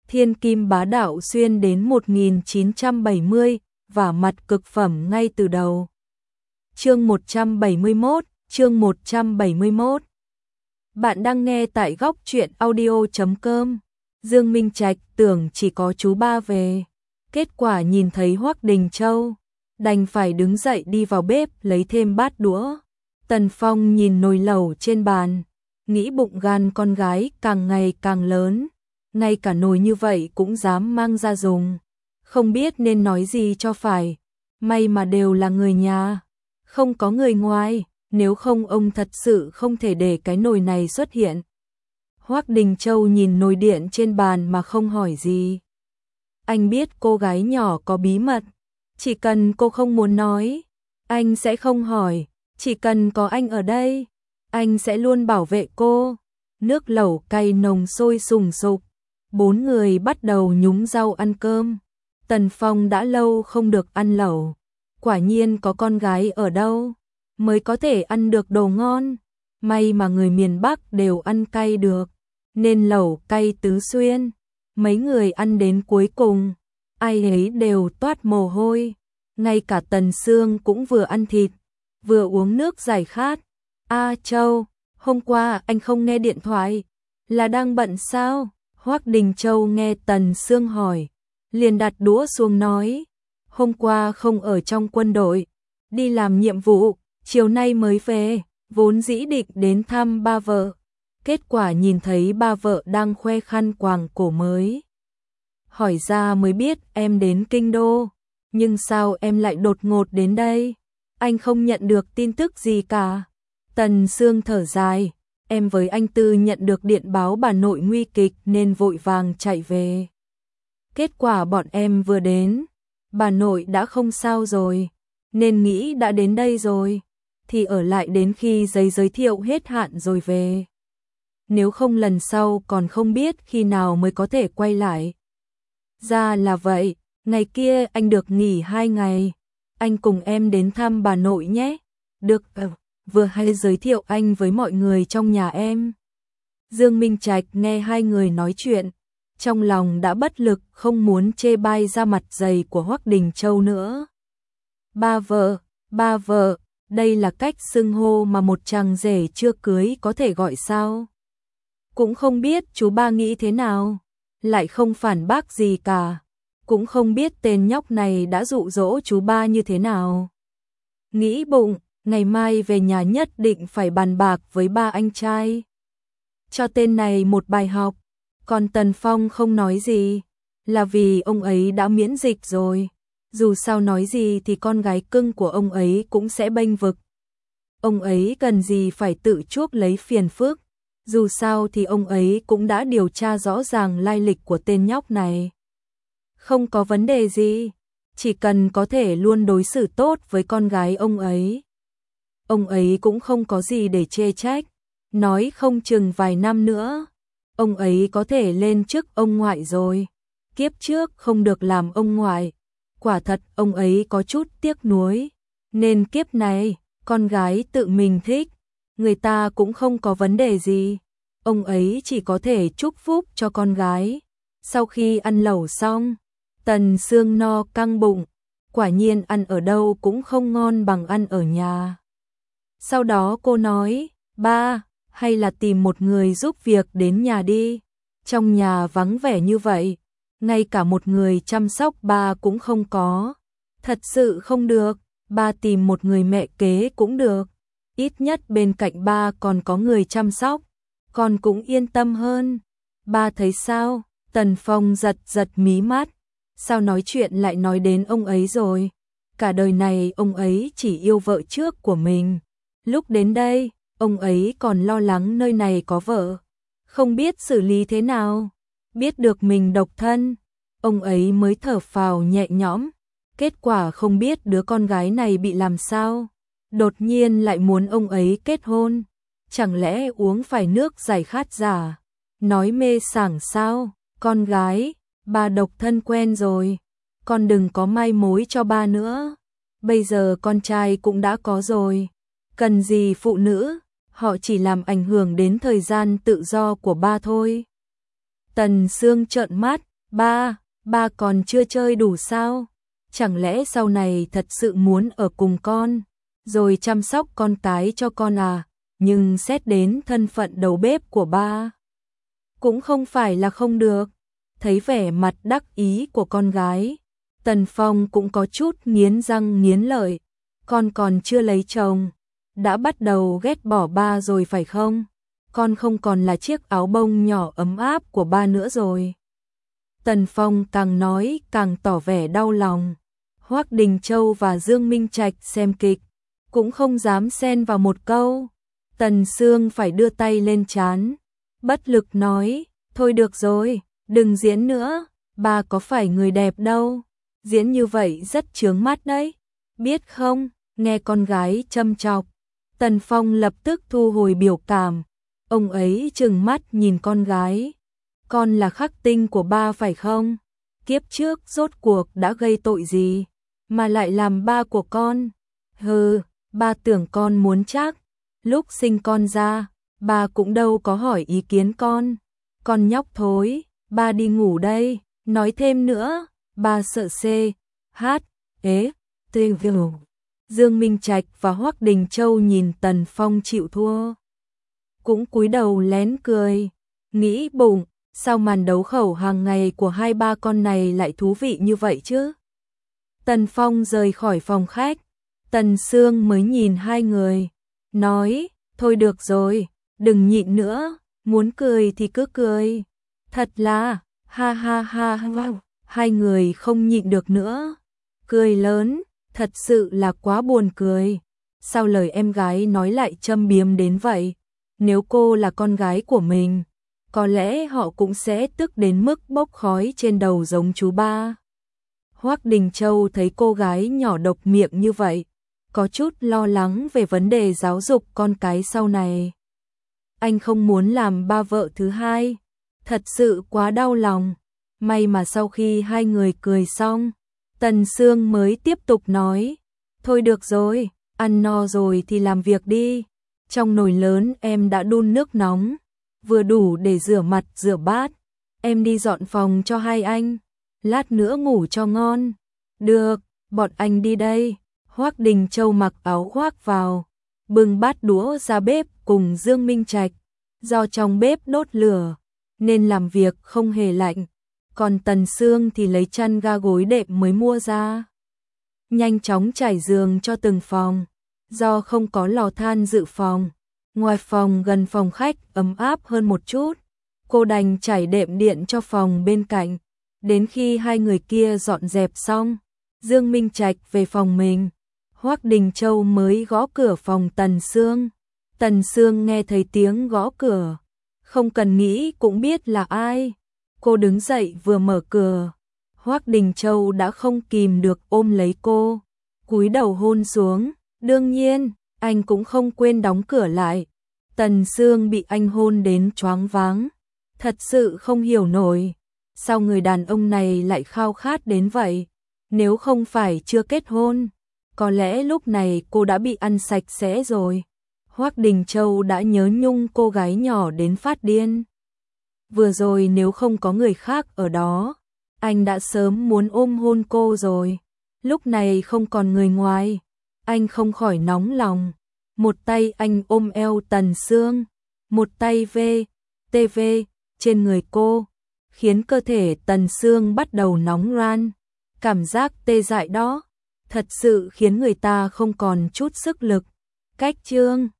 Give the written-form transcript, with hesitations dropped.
thiên kim bá đạo xuyên đến 1970, và mặt cực phẩm ngay từ đầu. Chương 171. Bạn đang nghe tại góc truyện audio.com. Dương Minh Trạch tưởng chỉ có chú ba về, kết quả nhìn thấy Hoắc Đình Châu, đành phải đứng dậy đi vào bếp lấy thêm bát đũa. Tần Phong nhìn nồi lẩu trên bàn, nghĩ bụng gan con gái càng ngày càng lớn, ngay cả nồi như vậy cũng dám mang ra dùng, không biết nên nói gì cho phải. May mà đều là người nhà, không có người ngoài, nếu không ông thật sự không thể để cái nồi này xuất hiện. Hoắc Đình Châu nhìn nồi điện trên bàn mà không hỏi gì. Anh biết cô gái nhỏ có bí mật, chỉ cần cô không muốn nói, anh sẽ không hỏi, chỉ cần có anh ở đây, anh sẽ luôn bảo vệ cô. Nước lẩu cay nồng sôi sùng sục, bốn người bắt đầu nhúng rau ăn cơm. Tần Phong đã lâu không được ăn lẩu, quả nhiên có con gái ở đâu mới có thể ăn được đồ ngon. May mà người miền Bắc đều ăn cay được, nên lẩu cay tứ xuyên. Mấy người ăn đến cuối cùng, ai ấy đều toát mồ hôi, ngay cả Tần Sương cũng vừa ăn thịt, vừa uống nước giải khát. A Châu, hôm qua anh không nghe điện thoại, là đang bận sao? Hoắc Đình Châu nghe Tần Sương hỏi, liền đặt đũa xuống nói, hôm qua không ở trong quân đội, đi làm nhiệm vụ, chiều nay mới về, vốn dĩ định đến thăm ba vợ. Kết quả nhìn thấy ba vợ đang khoe khăn quàng cổ mới. Hỏi ra mới biết em đến kinh đô, nhưng sao em lại đột ngột đến đây? Anh không nhận được tin tức gì cả. Tần Sương thở dài, em với anh Tư nhận được điện báo bà nội nguy kịch nên vội vàng chạy về. Kết quả bọn em vừa đến, bà nội đã không sao rồi, nên nghĩ đã đến đây rồi, thì ở lại đến khi giấy giới thiệu hết hạn rồi về. Nếu không lần sau còn không biết khi nào mới có thể quay lại. Ra là vậy, ngày kia anh được nghỉ 2 ngày, anh cùng em đến thăm bà nội nhé. Được, vừa hay giới thiệu anh với mọi người trong nhà em. Dương Minh Trạch nghe hai người nói chuyện, trong lòng đã bất lực, không muốn chê bai ra mặt dày của Hoắc Đình Châu nữa. Ba vợ, đây là cách xưng hô mà một chàng rể chưa cưới có thể gọi sao? Cũng không biết chú ba nghĩ thế nào, lại không phản bác gì cả, cũng không biết tên nhóc này đã dụ dỗ chú ba như thế nào. Nghĩ bụng, ngày mai về nhà nhất định phải bàn bạc với ba anh trai, cho tên này một bài học. Còn Tần Phong không nói gì, là vì ông ấy đã miễn dịch rồi. Dù sao nói gì thì con gái cưng của ông ấy cũng sẽ bênh vực. Ông ấy cần gì phải tự chuốc lấy phiền phức. Dù sao thì ông ấy cũng đã điều tra rõ ràng lai lịch của tên nhóc này. Không có vấn đề gì, chỉ cần có thể luôn đối xử tốt với con gái ông ấy. Ông ấy cũng không có gì để chê trách, nói không chừng vài năm nữa, ông ấy có thể lên chức ông ngoại rồi. Kiếp trước không được làm ông ngoại, quả thật ông ấy có chút tiếc nuối, nên kiếp này, con gái tự mình thích, người ta cũng không có vấn đề gì. Ông ấy chỉ có thể chúc phúc cho con gái. Sau khi ăn lẩu xong, Tần Sương no căng bụng, quả nhiên ăn ở đâu cũng không ngon bằng ăn ở nhà. Sau đó cô nói, ba, hay là tìm một người giúp việc đến nhà đi. Trong nhà vắng vẻ như vậy, ngay cả một người chăm sóc ba cũng không có. Thật sự không được, ba tìm một người mẹ kế cũng được. Ít nhất bên cạnh ba còn có người chăm sóc, con cũng yên tâm hơn. Ba thấy sao? Tần Phong giật giật mí mắt. Sao nói chuyện lại nói đến ông ấy rồi? Cả đời này ông ấy chỉ yêu vợ trước của mình. Lúc đến đây, ông ấy còn lo lắng nơi này có vợ, không biết xử lý thế nào. Biết được mình độc thân, ông ấy mới thở phào nhẹ nhõm. Kết quả không biết đứa con gái này bị làm sao, đột nhiên lại muốn ông ấy kết hôn. Chẳng lẽ uống phải nước giải khát giả? Nói mê sảng sao? Con gái, ba độc thân quen rồi, con đừng có mai mối cho ba nữa. Bây giờ con trai cũng đã có rồi, cần gì phụ nữ, họ chỉ làm ảnh hưởng đến thời gian tự do của ba thôi. Tần Sương trợn mắt, Ba còn chưa chơi đủ sao? Chẳng lẽ sau này thật sự muốn ở cùng con, rồi chăm sóc con cái cho con à? Nhưng xét đến thân phận đầu bếp của ba, cũng không phải là không được. Thấy vẻ mặt đắc ý của con gái, Tần Phong cũng có chút nghiến răng nghiến lợi. Con còn chưa lấy chồng, đã bắt đầu ghét bỏ ba rồi phải không? Con không còn là chiếc áo bông nhỏ ấm áp của ba nữa rồi. Tần Phong càng nói càng tỏ vẻ đau lòng. Hoắc Đình Châu và Dương Minh Trạch xem kịch, cũng không dám xen vào một câu. Tần Sương phải đưa tay lên trán, bất lực nói, thôi được rồi, đừng diễn nữa, ba có phải người đẹp đâu, diễn như vậy rất chướng mắt đấy, biết không? Nghe con gái châm chọc, Tần Phong lập tức thu hồi biểu cảm, ông ấy trừng mắt nhìn con gái, con là khắc tinh của ba phải không? Kiếp trước rốt cuộc đã gây tội gì, mà lại làm ba của con? Hừ, ba tưởng con muốn chắc, lúc sinh con ra, ba cũng đâu có hỏi ý kiến con nhóc thối, ba đi ngủ đây, nói thêm nữa, ba sợ CHT. Dương Minh Trạch và Hoắc Đình Châu nhìn Tần Phong chịu thua, cũng cúi đầu lén cười, nghĩ bụng, sao màn đấu khẩu hàng ngày của hai ba con này lại thú vị như vậy chứ? Tần Phong rời khỏi phòng khách, Tần Sương mới nhìn hai người, nói, thôi được rồi, đừng nhịn nữa, muốn cười thì cứ cười. Thật là, ha ha ha, hai người không nhịn được nữa, cười lớn, thật sự là quá buồn cười. Sao lời em gái nói lại châm biếm đến vậy? Nếu cô là con gái của mình, có lẽ họ cũng sẽ tức đến mức bốc khói trên đầu giống chú ba. Hoắc Đình Châu thấy cô gái nhỏ độc miệng như vậy, có chút lo lắng về vấn đề giáo dục con cái sau này. Anh không muốn làm ba vợ thứ hai, thật sự quá đau lòng. May mà sau khi hai người cười xong, Tần Sương mới tiếp tục nói, thôi được rồi, ăn no rồi thì làm việc đi. Trong nồi lớn em đã đun nước nóng, vừa đủ để rửa mặt rửa bát. Em đi dọn phòng cho hai anh, lát nữa ngủ cho ngon. Được, bọn anh đi đây. Hoắc Đình Châu mặc áo khoác vào, bưng bát đũa ra bếp cùng Dương Minh Trạch. Do trong bếp đốt lửa, nên làm việc không hề lạnh. Còn Tần Sương thì lấy chăn ga gối đệm mới mua ra, nhanh chóng trải giường cho từng phòng. Do không có lò than dự phòng, ngoài phòng gần phòng khách ấm áp hơn một chút, cô đành trải đệm điện cho phòng bên cạnh. Đến khi hai người kia dọn dẹp xong, Dương Minh Trạch về phòng mình, Hoắc Đình Châu mới gõ cửa phòng Tần Sương. Tần Sương nghe thấy tiếng gõ cửa, không cần nghĩ cũng biết là ai. Cô đứng dậy vừa mở cửa, Hoắc Đình Châu đã không kìm được ôm lấy cô, cúi đầu hôn xuống. Đương nhiên, anh cũng không quên đóng cửa lại. Tần Sương bị anh hôn đến choáng váng, thật sự không hiểu nổi, sao người đàn ông này lại khao khát đến vậy. Nếu không phải chưa kết hôn, có lẽ lúc này cô đã bị ăn sạch sẽ rồi. Hoắc Đình Châu đã nhớ nhung cô gái nhỏ đến phát điên. Vừa rồi nếu không có người khác ở đó, anh đã sớm muốn ôm hôn cô rồi. Lúc này không còn người ngoài, anh không khỏi nóng lòng. Một tay anh ôm eo Tần Sương, một tay VTV trên người cô, khiến cơ thể Tần Sương bắt đầu nóng ran. Cảm giác tê dại đó, thật sự khiến người ta không còn chút sức lực. Cách chương